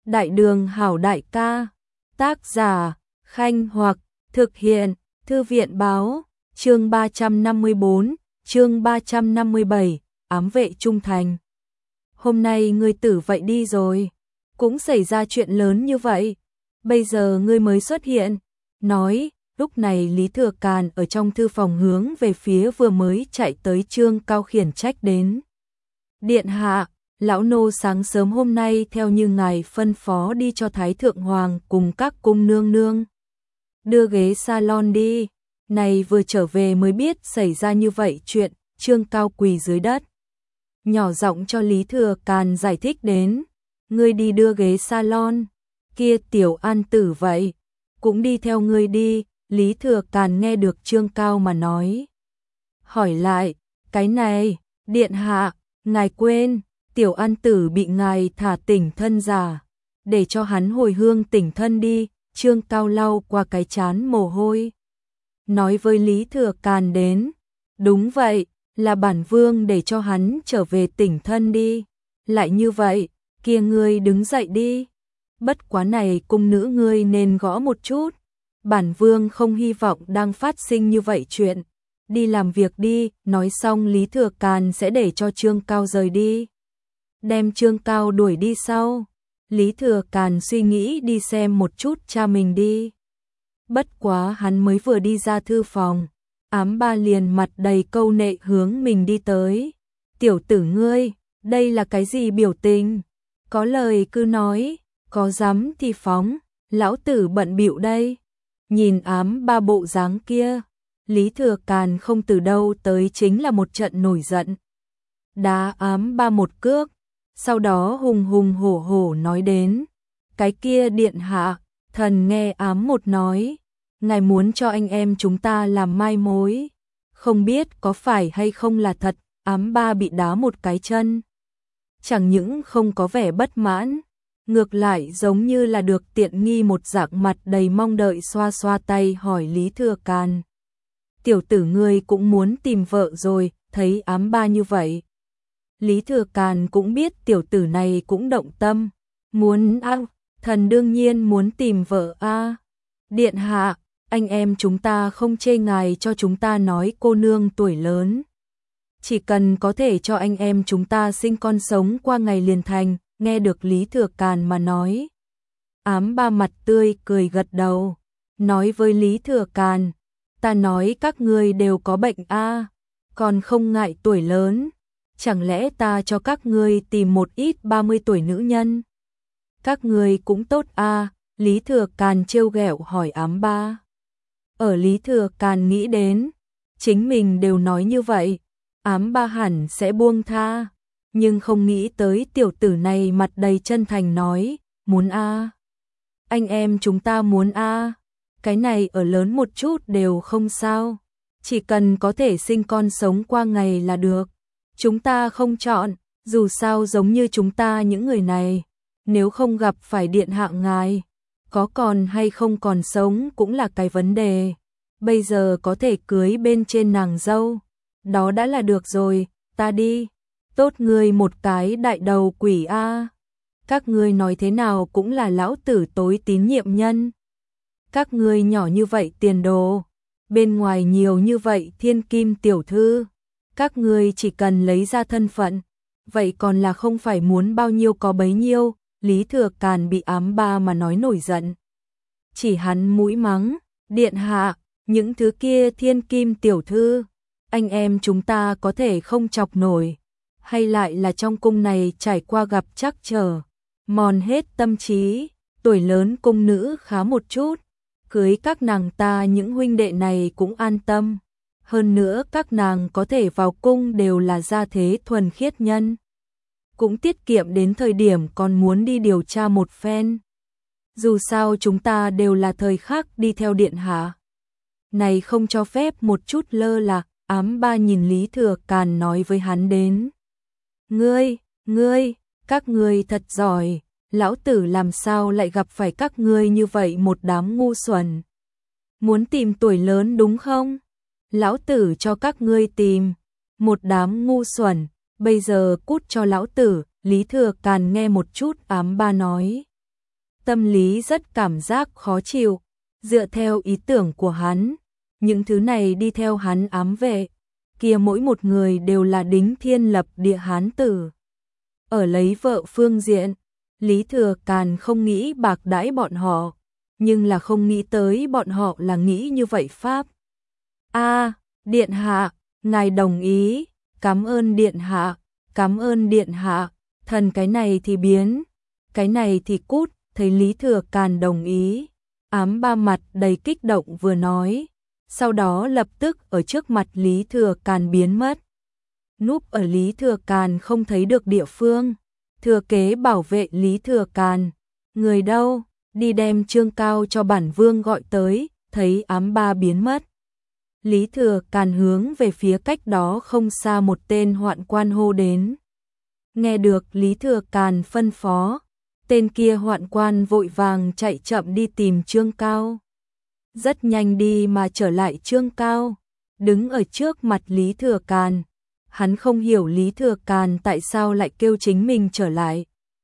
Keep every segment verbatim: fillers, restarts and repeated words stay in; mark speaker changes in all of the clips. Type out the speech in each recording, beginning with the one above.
Speaker 1: Đại đường hảo đại ca, tác giả, Khanh Hoặc, thực hiện, Thư viện báo, chương ba trăm năm mươi bốn, chương ba trăm năm mươi bảy, ám vệ trung thành. Hôm nay ngươi tử vậy đi rồi, cũng xảy ra chuyện lớn như vậy, bây giờ ngươi mới xuất hiện, nói, lúc này Lý Thừa Càn ở trong thư phòng hướng về phía vừa mới chạy tới Trương Cao khiển trách đến. Điện hạ, lão nô sáng sớm hôm nay theo như ngài phân phó đi cho Thái Thượng Hoàng cùng các cung nương nương. Đưa ghế salon đi, này vừa trở về mới biết xảy ra như vậy chuyện, Trương Cao quỳ dưới đất. Nhỏ giọng cho Lý Thừa Càn giải thích đến, ngươi đi đưa ghế salon, kia Tiểu An Tử vậy, cũng đi theo ngươi đi, Lý Thừa Càn nghe được Trương Cao mà nói. Hỏi lại, cái này, điện hạ, ngài quên, Tiểu An Tử bị ngài thả tỉnh thân giả, để cho hắn hồi hương tỉnh thân đi, Trương Cao lau qua cái chán mồ hôi. Nói với Lý Thừa Càn đến, đúng vậy, là bản vương để cho hắn trở về tỉnh thân đi, lại như vậy, kia ngươi đứng dậy đi, bất quá này cung nữ ngươi nên gõ một chút, bản vương không hy vọng đang phát sinh như vậy chuyện, đi làm việc đi, nói xong Lý Thừa Càn sẽ để cho Trương Cao rời đi. Đem Trương Cao đuổi đi sau, Lý Thừa Càn suy nghĩ đi xem một chút cha mình đi. Bất quá hắn mới vừa đi ra thư phòng, Ám Ba liền mặt đầy câu nệ hướng mình đi tới. Tiểu tử ngươi, đây là cái gì biểu tình? Có lời cứ nói, có dám thì phóng, lão tử bận bịu đây. Nhìn Ám Ba bộ dáng kia, Lý Thừa Càn không từ đâu tới chính là một trận nổi giận. Đá Ám Ba một cước, sau đó hùng hùng hổ hổ nói đến, cái kia điện hạ, thần nghe Ám một nói, ngài muốn cho anh em chúng ta làm mai mối, không biết có phải hay không là thật. Ám Ba bị đá một cái chân, chẳng những không có vẻ bất mãn, ngược lại giống như là được tiện nghi một dạng, mặt đầy mong đợi xoa xoa tay hỏi Lý Thừa Càn. Tiểu tử ngươi cũng muốn tìm vợ rồi, thấy Ám Ba như vậy. Lý Thừa Càn cũng biết tiểu tử này cũng động tâm, muốn a, thần đương nhiên muốn tìm vợ a. Điện hạ, anh em chúng ta không chê ngài cho chúng ta nói cô nương tuổi lớn. Chỉ cần có thể cho anh em chúng ta sinh con sống qua ngày liền thành, nghe được Lý Thừa Càn mà nói. Ám Ba mặt tươi cười gật đầu, nói với Lý Thừa Càn, ta nói các ngươi đều có bệnh a, còn không ngại tuổi lớn, chẳng lẽ ta cho các ngươi tìm một ít ba mươi tuổi nữ nhân? Các ngươi cũng tốt a, Lý Thừa Càn trêu ghẹo hỏi Ám Ba. Ở Lý Thừa Càn nghĩ đến, chính mình đều nói như vậy, Ám Ba hẳn sẽ buông tha, nhưng không nghĩ tới tiểu tử này mặt đầy chân thành nói, muốn a. Anh em chúng ta muốn a, cái này ở lớn một chút đều không sao, chỉ cần có thể sinh con sống qua ngày là được. Chúng ta không chọn, dù sao giống như chúng ta những người này, nếu không gặp phải điện hạ ngài, có còn hay không còn sống cũng là cái vấn đề. Bây giờ có thể cưới bên trên nàng dâu, đó đã là được rồi, ta đi. Tốt ngươi một cái đại đầu quỷ a. Các ngươi nói thế nào cũng là lão tử tối tín nhiệm nhân. Các ngươi nhỏ như vậy tiền đồ, bên ngoài nhiều như vậy thiên kim tiểu thư, các ngươi chỉ cần lấy ra thân phận, vậy còn là không phải muốn bao nhiêu có bấy nhiêu. Lý Thừa Càn bị Ám Ba mà nói nổi giận, chỉ hắn mũi mắng, điện hạ, những thứ kia thiên kim tiểu thư, anh em chúng ta có thể không chọc nổi, hay lại là trong cung này trải qua gặp trắc trở, mòn hết tâm trí, tuổi lớn cung nữ khá một chút, cưới các nàng ta những huynh đệ này cũng an tâm, hơn nữa các nàng có thể vào cung đều là gia thế thuần khiết nhân, cũng tiết kiệm đến thời điểm còn muốn đi điều tra một phen. Dù sao chúng ta đều là thời khắc đi theo điện hạ, này không cho phép một chút lơ là. Ám Ba nhìn Lý Thừa Càn nói với hắn đến, ngươi, ngươi, các ngươi thật giỏi, lão tử làm sao lại gặp phải các ngươi như vậy một đám ngu xuẩn. Muốn tìm tuổi lớn đúng không? Lão tử cho các ngươi tìm, một đám ngu xuẩn, bây giờ cút cho lão tử. Lý Thừa Càn nghe một chút Ám Ba nói, tâm lý rất cảm giác khó chịu, dựa theo ý tưởng của hắn, những thứ này đi theo hắn ám vệ, kia mỗi một người đều là đính thiên lập địa hán tử. Ở lấy vợ phương diện, Lý Thừa Càn không nghĩ bạc đãi bọn họ, nhưng là không nghĩ tới bọn họ là nghĩ như vậy pháp. A, điện hạ, ngài đồng ý, cảm ơn điện hạ, cảm ơn điện hạ, thần cái này thì biến, cái này thì cút, thấy Lý Thừa Càn đồng ý. Ám Ba mặt đầy kích động vừa nói, sau đó lập tức ở trước mặt Lý Thừa Càn biến mất. Núp ở Lý Thừa Càn không thấy được địa phương, thừa kế bảo vệ Lý Thừa Càn. Người đâu, đi đem Trương Cao cho bản vương gọi tới, thấy ám ba biến mất. Lý Thừa Càn hướng về phía cách đó không xa một tên hoạn quan hô đến. Nghe được Lý Thừa Càn phân phó, tên kia hoạn quan vội vàng chạy chậm đi tìm Trương Cao. Rất nhanh đi mà trở lại Trương Cao, đứng ở trước mặt Lý Thừa Càn. Hắn không hiểu Lý Thừa Càn tại sao lại kêu chính mình trở lại.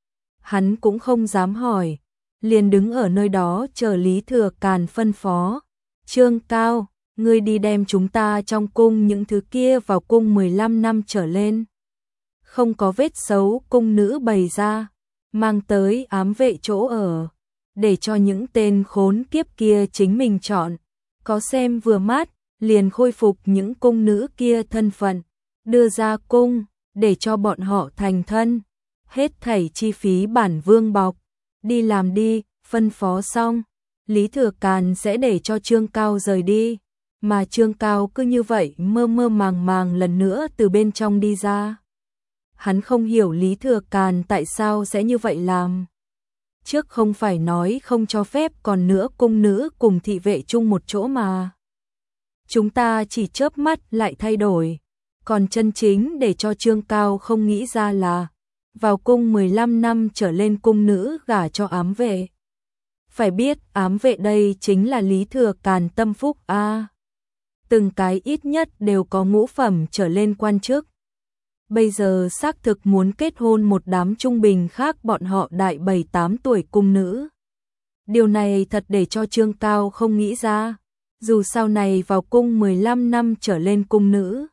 Speaker 1: Hắn cũng không dám hỏi, liền đứng ở nơi đó chờ Lý Thừa Càn phân phó. Trương Cao, ngươi đi đem chúng ta trong cung những thứ kia vào cung mười lăm năm trở lên. Không có vết xấu cung nữ bày ra, mang tới ám vệ chỗ ở, để cho những tên khốn kiếp kia chính mình chọn. Có xem vừa mắt, liền khôi phục những cung nữ kia thân phận, đưa ra cung, để cho bọn họ thành thân. Hết thảy chi phí bản vương bọc, đi làm đi, phân phó xong. Lý Thừa Càn sẽ để cho Trương Cao rời đi, mà Trương Cao cứ như vậy mơ mơ màng màng lần nữa từ bên trong đi ra. Hắn không hiểu Lý Thừa Càn tại sao sẽ như vậy làm. Trước không phải nói không cho phép còn nữa cung nữ cùng thị vệ chung một chỗ mà. Chúng ta chỉ chớp mắt lại thay đổi, còn chân chính để cho Trương Cao không nghĩ ra là vào cung mười lăm năm trở lên cung nữ gả cho ám vệ. Phải biết ám vệ đây chính là Lý Thừa Càn tâm phúc a. À, từng cái ít nhất đều có ngũ phẩm trở lên quan chức. Bây giờ xác thực muốn kết hôn một đám trung bình khác bọn họ đại bảy tám tuổi cung nữ. Điều này thật để cho Trương Cao không nghĩ ra, dù sau này vào cung mười lăm năm trở lên cung nữ.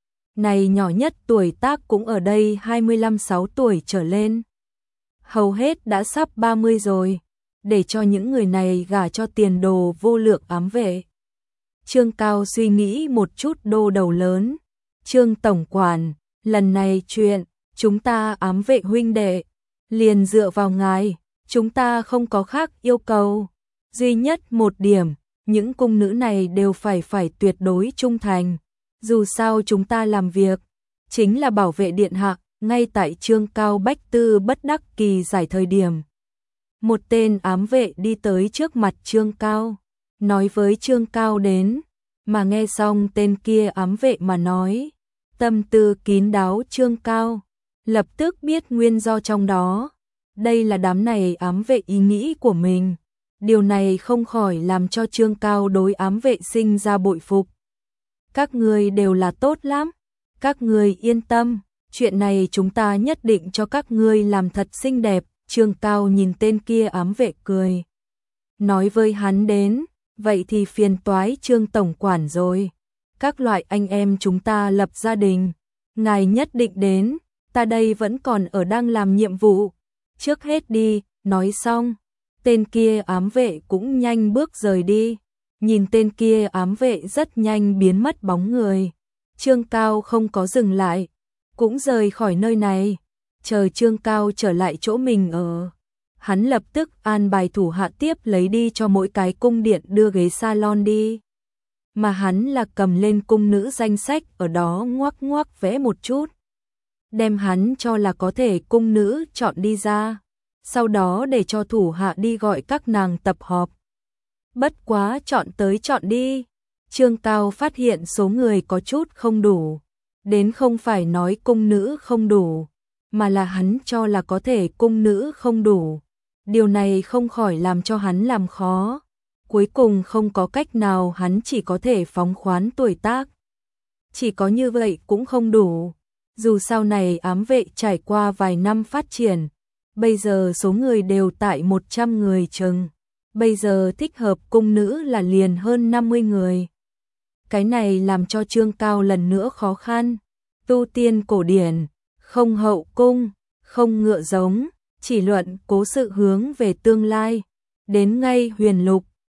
Speaker 1: Này nhỏ nhất tuổi tác cũng ở đây hai mươi lăm sáu tuổi trở lên. Hầu hết đã sắp ba mươi rồi, để cho những người này gả cho tiền đồ vô lượng ám vệ. Trương Cao suy nghĩ một chút đô đầu lớn. Trương Tổng Quản, lần này chuyện, chúng ta ám vệ huynh đệ, liền dựa vào ngài, chúng ta không có khác yêu cầu. Duy nhất một điểm, những cung nữ này đều phải phải tuyệt đối trung thành. Dù sao chúng ta làm việc, chính là bảo vệ điện hạ, ngay tại Trương Cao bách tư bất đắc kỳ giải thời điểm. Một tên ám vệ đi tới trước mặt Trương Cao, nói với Trương Cao đến, mà nghe xong tên kia ám vệ mà nói, tâm tư kín đáo Trương Cao, lập tức biết nguyên do trong đó. Đây là đám này ám vệ ý nghĩ của mình, điều này không khỏi làm cho Trương Cao đối ám vệ sinh ra bội phục. Các người đều là tốt lắm, các người yên tâm, chuyện này chúng ta nhất định cho các ngươi làm thật xinh đẹp. Trương Cao nhìn tên kia ám vệ cười, nói với hắn đến, vậy thì phiền toái Trương Tổng Quản rồi. Các loại anh em chúng ta lập gia đình, ngài nhất định đến, ta đây vẫn còn ở đang làm nhiệm vụ. Trước hết đi, nói xong, tên kia ám vệ cũng nhanh bước rời đi. Nhìn tên kia ám vệ rất nhanh biến mất bóng người. Trương Cao không có dừng lại, cũng rời khỏi nơi này. Chờ Trương Cao trở lại chỗ mình ở, hắn lập tức an bài thủ hạ tiếp lấy đi cho mỗi cái cung điện đưa ghế salon đi. Mà hắn là cầm lên cung nữ danh sách ở đó ngoắc ngoắc vẽ một chút. Đem hắn cho là có thể cung nữ chọn đi ra. Sau đó để cho thủ hạ đi gọi các nàng tập họp. Bất quá chọn tới chọn đi. Trương Cao phát hiện số người có chút không đủ. Đến không phải nói cung nữ không đủ, mà là hắn cho là có thể cung nữ không đủ. Điều này không khỏi làm cho hắn làm khó. Cuối cùng không có cách nào hắn chỉ có thể phóng khoán tuổi tác. Chỉ có như vậy cũng không đủ. Dù sau này ám vệ trải qua vài năm phát triển, bây giờ số người đều tại một trăm người chừng. Bây giờ thích hợp cung nữ là liền hơn năm mươi người. Cái này làm cho Trương Cao lần nữa khó khăn. Tu tiên cổ điển, không hậu cung, không ngựa giống, chỉ luận cố sự hướng về tương lai. Đến ngay huyền lục,